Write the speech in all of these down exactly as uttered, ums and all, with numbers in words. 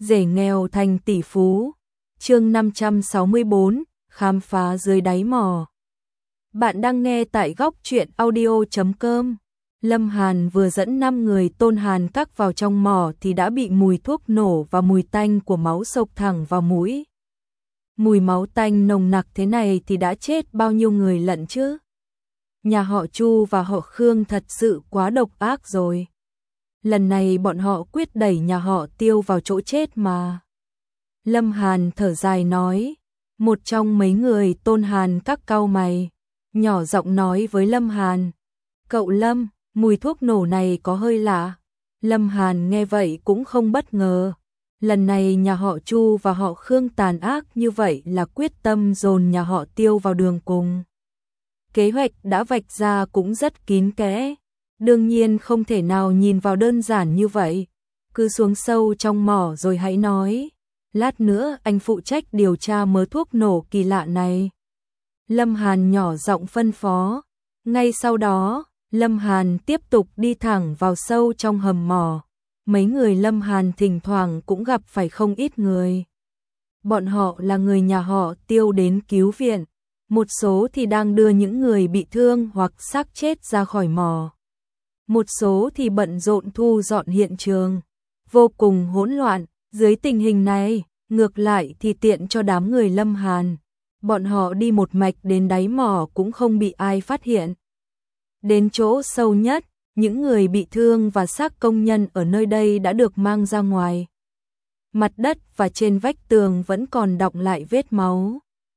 Rể nghèo thành tỷ phú. Chương năm trăm sáu mươi bốn, khám phá dưới đáy mỏ. Bạn đang nghe tại góc truyện audio chấm com. Lâm Hàn vừa dẫn năm người Tôn Hàn Các vào trong mỏ thì đã bị mùi thuốc nổ và mùi tanh của máu xộc thẳng vào mũi. Mùi máu tanh nồng nặc thế này thì đã chết bao nhiêu người lận chứ? Nhà họ Chu và họ Khương thật sự quá độc ác rồi. Lần này bọn họ quyết đẩy nhà họ Tiêu vào chỗ chết mà. Lâm Hàn thở dài nói, một trong mấy người Tôn Hàn Các cau mày, nhỏ giọng nói với Lâm Hàn, cậu Lâm, mùi thuốc nổ này có hơi lạ. Lâm Hàn nghe vậy cũng không bất ngờ. Lần này nhà họ Chu và họ Khương tàn ác như vậy là quyết tâm dồn nhà họ Tiêu vào đường cùng. Kế hoạch đã vạch ra cũng rất kín kẽ. Đương nhiên không thể nào nhìn vào đơn giản như vậy. Cứ xuống sâu trong mỏ rồi hãy nói. Lát nữa anh phụ trách điều tra mớ thuốc nổ kỳ lạ này. Lâm Hàn nhỏ giọng phân phó. Ngay sau đó, Lâm Hàn tiếp tục đi thẳng vào sâu trong hầm mỏ. Mấy người Lâm Hàn thỉnh thoảng cũng gặp phải không ít người. Bọn họ là người nhà họ Tiêu đến cứu viện. Một số thì đang đưa những người bị thương hoặc xác chết ra khỏi mỏ. Một số thì bận rộn thu dọn hiện trường. Vô cùng hỗn loạn. Dưới tình hình này, ngược lại thì tiện cho đám người Lâm Hàn. Bọn họ đi một mạch đến đáy mỏ cũng không bị ai phát hiện. Đến chỗ sâu nhất, những người bị thương và xác công nhân ở nơi đây đã được mang ra ngoài. Mặt đất và trên vách tường vẫn còn đọng lại vết máu.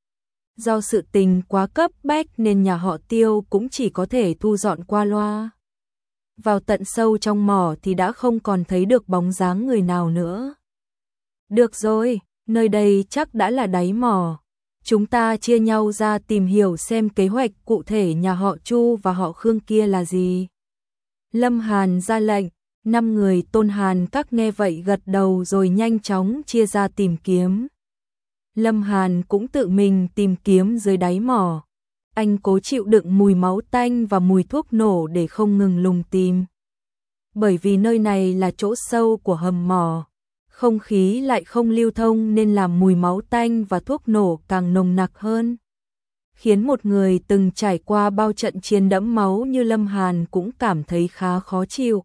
Do sự tình quá cấp bách nên nhà họ Tiêu cũng chỉ có thể thu dọn qua loa. Vào tận sâu trong mỏ thì đã không còn thấy được bóng dáng người nào nữa. Được rồi, nơi đây chắc đã là đáy mỏ. Chúng ta chia nhau ra tìm hiểu xem kế hoạch cụ thể nhà họ Chu và họ Khương kia là gì. Lâm Hàn ra lệnh, năm người Tôn Hàn Các nghe vậy gật đầu rồi nhanh chóng chia ra tìm kiếm. Lâm Hàn cũng tự mình tìm kiếm dưới đáy mỏ. Anh cố chịu đựng mùi máu tanh và mùi thuốc nổ để không ngừng lùng tìm. Bởi vì nơi này là chỗ sâu của hầm mỏ, không khí lại không lưu thông nên làm mùi máu tanh và thuốc nổ càng nồng nặc hơn. Khiến một người từng trải qua bao trận chiến đẫm máu như Lâm Hàn cũng cảm thấy khá khó chịu.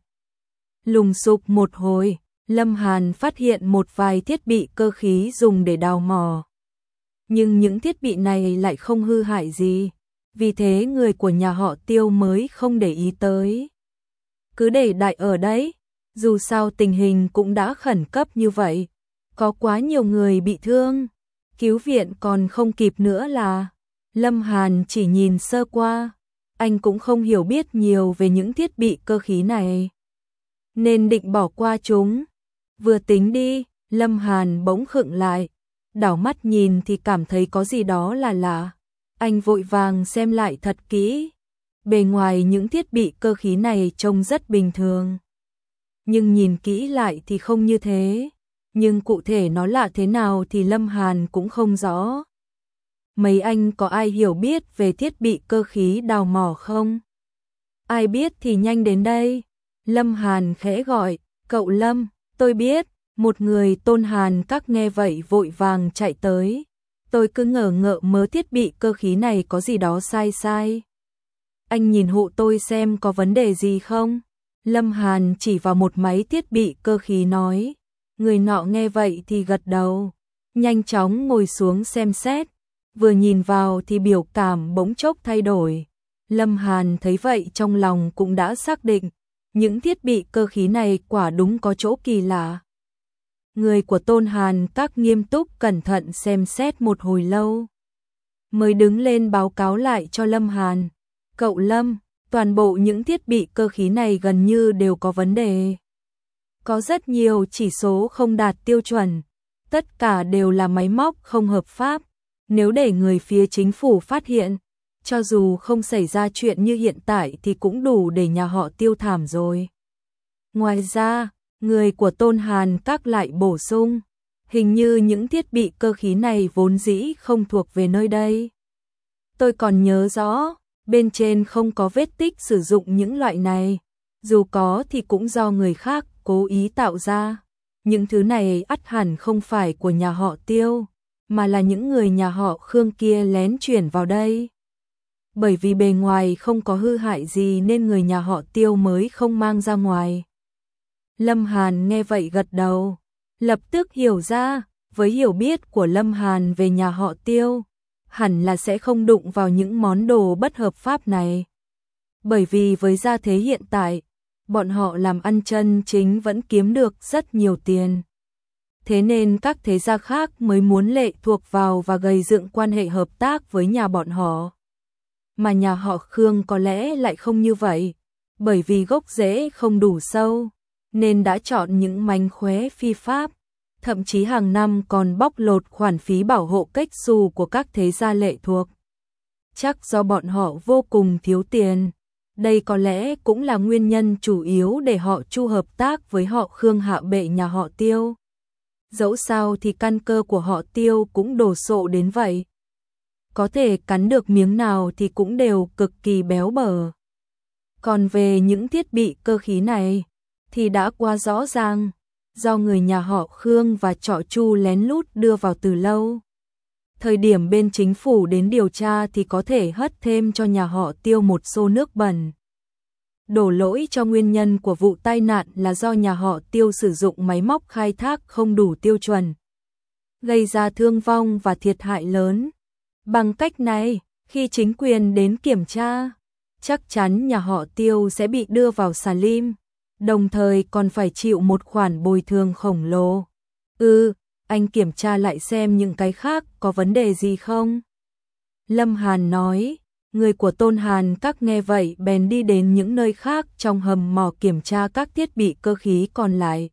Lùng sục một hồi, Lâm Hàn phát hiện một vài thiết bị cơ khí dùng để đào mỏ. Nhưng những thiết bị này lại không hư hại gì, vì thế người của nhà họ Tiêu mới không để ý tới. Cứ để đại ở đấy, dù sao tình hình cũng đã khẩn cấp như vậy. Có quá nhiều người bị thương, cứu viện còn không kịp nữa là. Lâm Hàn chỉ nhìn sơ qua, anh cũng không hiểu biết nhiều về những thiết bị cơ khí này, nên định bỏ qua chúng. Vừa tính đi, Lâm Hàn bỗng khựng lại, đảo mắt nhìn thì cảm thấy có gì đó là lạ. Anh vội vàng xem lại thật kỹ. Bề ngoài những thiết bị cơ khí này trông rất bình thường. Nhưng nhìn kỹ lại thì không như thế. Nhưng cụ thể nó lạ thế nào thì Lâm Hàn cũng không rõ. Mấy anh có ai hiểu biết về thiết bị cơ khí đào mỏ không? Ai biết thì nhanh đến đây. Lâm Hàn khẽ gọi, cậu Lâm, tôi biết. Một người Tôn Hàn Các nghe vậy vội vàng chạy tới. Tôi cứ ngờ ngợ mớ thiết bị cơ khí này có gì đó sai sai. Anh nhìn hộ tôi xem có vấn đề gì không? Lâm Hàn chỉ vào một máy thiết bị cơ khí nói. Người nọ nghe vậy thì gật đầu, nhanh chóng ngồi xuống xem xét. Vừa nhìn vào thì biểu cảm bỗng chốc thay đổi. Lâm Hàn thấy vậy trong lòng cũng đã xác định, những thiết bị cơ khí này quả đúng có chỗ kỳ lạ. Người của Tôn Hàn Các nghiêm túc cẩn thận xem xét một hồi lâu, mới đứng lên báo cáo lại cho Lâm Hàn. Cậu Lâm, toàn bộ những thiết bị cơ khí này gần như đều có vấn đề. Có rất nhiều chỉ số không đạt tiêu chuẩn, tất cả đều là máy móc không hợp pháp. Nếu để người phía chính phủ phát hiện, cho dù không xảy ra chuyện như hiện tại thì cũng đủ để nhà họ Tiêu thảm rồi. Ngoài ra, người của Tôn Hàn Các lại bổ sung, hình như những thiết bị cơ khí này vốn dĩ không thuộc về nơi đây. Tôi còn nhớ rõ, bên trên không có vết tích sử dụng những loại này, dù có thì cũng do người khác cố ý tạo ra. những thứ này ắt hẳn không phải của nhà họ Tiêu, mà là những người nhà họ Khương kia lén chuyển vào đây. Bởi vì bề ngoài không có hư hại gì nên người nhà họ Tiêu mới không mang ra ngoài. Lâm Hàn nghe vậy gật đầu, lập tức hiểu ra, với hiểu biết của Lâm Hàn về nhà họ Tiêu, hẳn là sẽ không đụng vào những món đồ bất hợp pháp này. Bởi vì với gia thế hiện tại, bọn họ làm ăn chân chính vẫn kiếm được rất nhiều tiền. Thế nên các thế gia khác mới muốn lệ thuộc vào và gây dựng quan hệ hợp tác với nhà bọn họ. Mà nhà họ Khương có lẽ lại không như vậy, bởi vì gốc rễ không đủ sâu, nên đã chọn những mánh khóe phi pháp, thậm chí hàng năm còn bóc lột khoản phí bảo hộ cách xù của các thế gia lệ thuộc. Chắc do bọn họ vô cùng thiếu tiền, đây có lẽ cũng là nguyên nhân chủ yếu để họ chu hợp tác với họ Khương hạ bệ nhà họ Tiêu. Dẫu sao thì căn cơ của họ Tiêu cũng đồ sộ đến vậy. Có thể cắn được miếng nào thì cũng đều cực kỳ béo bở. Còn về những thiết bị cơ khí này, thì đã quá rõ ràng, do người nhà họ Khương và Trọ Chu lén lút đưa vào từ lâu. Thời điểm bên chính phủ đến điều tra thì có thể hất thêm cho nhà họ Tiêu một xô nước bẩn. Đổ lỗi cho nguyên nhân của vụ tai nạn là do nhà họ Tiêu sử dụng máy móc khai thác không đủ tiêu chuẩn, gây ra thương vong và thiệt hại lớn. Bằng cách này, khi chính quyền đến kiểm tra, chắc chắn nhà họ Tiêu sẽ bị đưa vào xà lim, đồng thời còn phải chịu một khoản bồi thường khổng lồ. Ừ, anh kiểm tra lại xem những cái khác có vấn đề gì không? Lâm Hàn nói, người của Tôn Hàn Các nghe vậy bèn đi đến những nơi khác trong hầm mỏ kiểm tra các thiết bị cơ khí còn lại.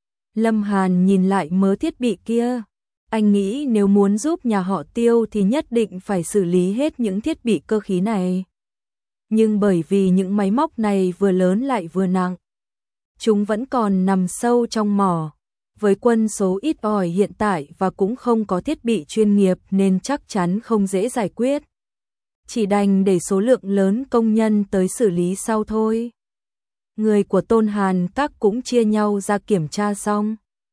Lâm Hàn nhìn lại mớ thiết bị kia, anh nghĩ nếu muốn giúp nhà họ Tiêu thì nhất định phải xử lý hết những thiết bị cơ khí này. Nhưng bởi vì những máy móc này vừa lớn lại vừa nặng, chúng vẫn còn nằm sâu trong mỏ. Với quân số ít ỏi hiện tại và cũng không có thiết bị chuyên nghiệp nên chắc chắn không dễ giải quyết. Chỉ đành để số lượng lớn công nhân tới xử lý sau thôi. Người của Tôn Hàn Các cũng chia nhau ra kiểm tra xong,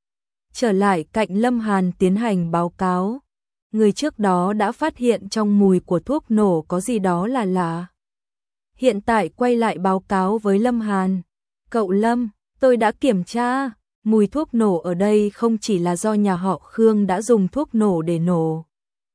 trở lại cạnh Lâm Hàn tiến hành báo cáo. Người trước đó đã phát hiện trong mùi của thuốc nổ có gì đó là lạ. Hiện tại quay lại báo cáo với Lâm Hàn. Cậu Lâm, tôi đã kiểm tra, mùi thuốc nổ ở đây không chỉ là do nhà họ Khương đã dùng thuốc nổ để nổ,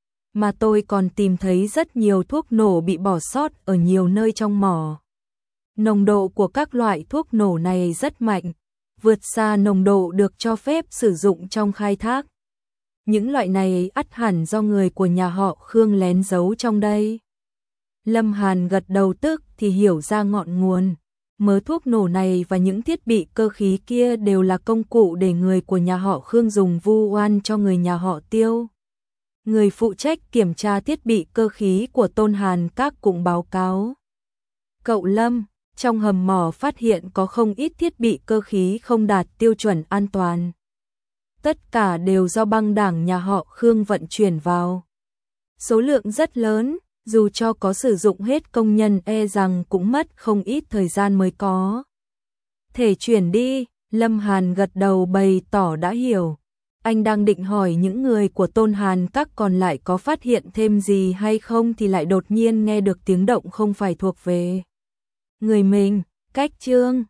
mà tôi còn tìm thấy rất nhiều thuốc nổ bị bỏ sót ở nhiều nơi trong mỏ. Nồng độ của các loại thuốc nổ này rất mạnh, vượt xa nồng độ được cho phép sử dụng trong khai thác. Những loại này ắt hẳn do người của nhà họ Khương lén giấu trong đây. Lâm Hàn gật đầu tức thì hiểu ra ngọn nguồn. Mớ thuốc nổ này và những thiết bị cơ khí kia đều là công cụ để người của nhà họ Khương dùng vu oan cho người nhà họ Tiêu. Người phụ trách kiểm tra thiết bị cơ khí của Tôn Hàn Các cũng báo cáo. Cậu Lâm, trong hầm mỏ phát hiện có không ít thiết bị cơ khí không đạt tiêu chuẩn an toàn. Tất cả đều do băng đảng nhà họ Khương vận chuyển vào. Số lượng rất lớn, dù cho có sử dụng hết công nhân e rằng cũng mất không ít thời gian mới có thể chuyển đi. Lâm Hàn gật đầu bày tỏ đã hiểu. Anh đang định hỏi những người của Tôn Hàn Các còn lại có phát hiện thêm gì hay không thì lại đột nhiên nghe được tiếng động không phải thuộc về người mình. Cách chương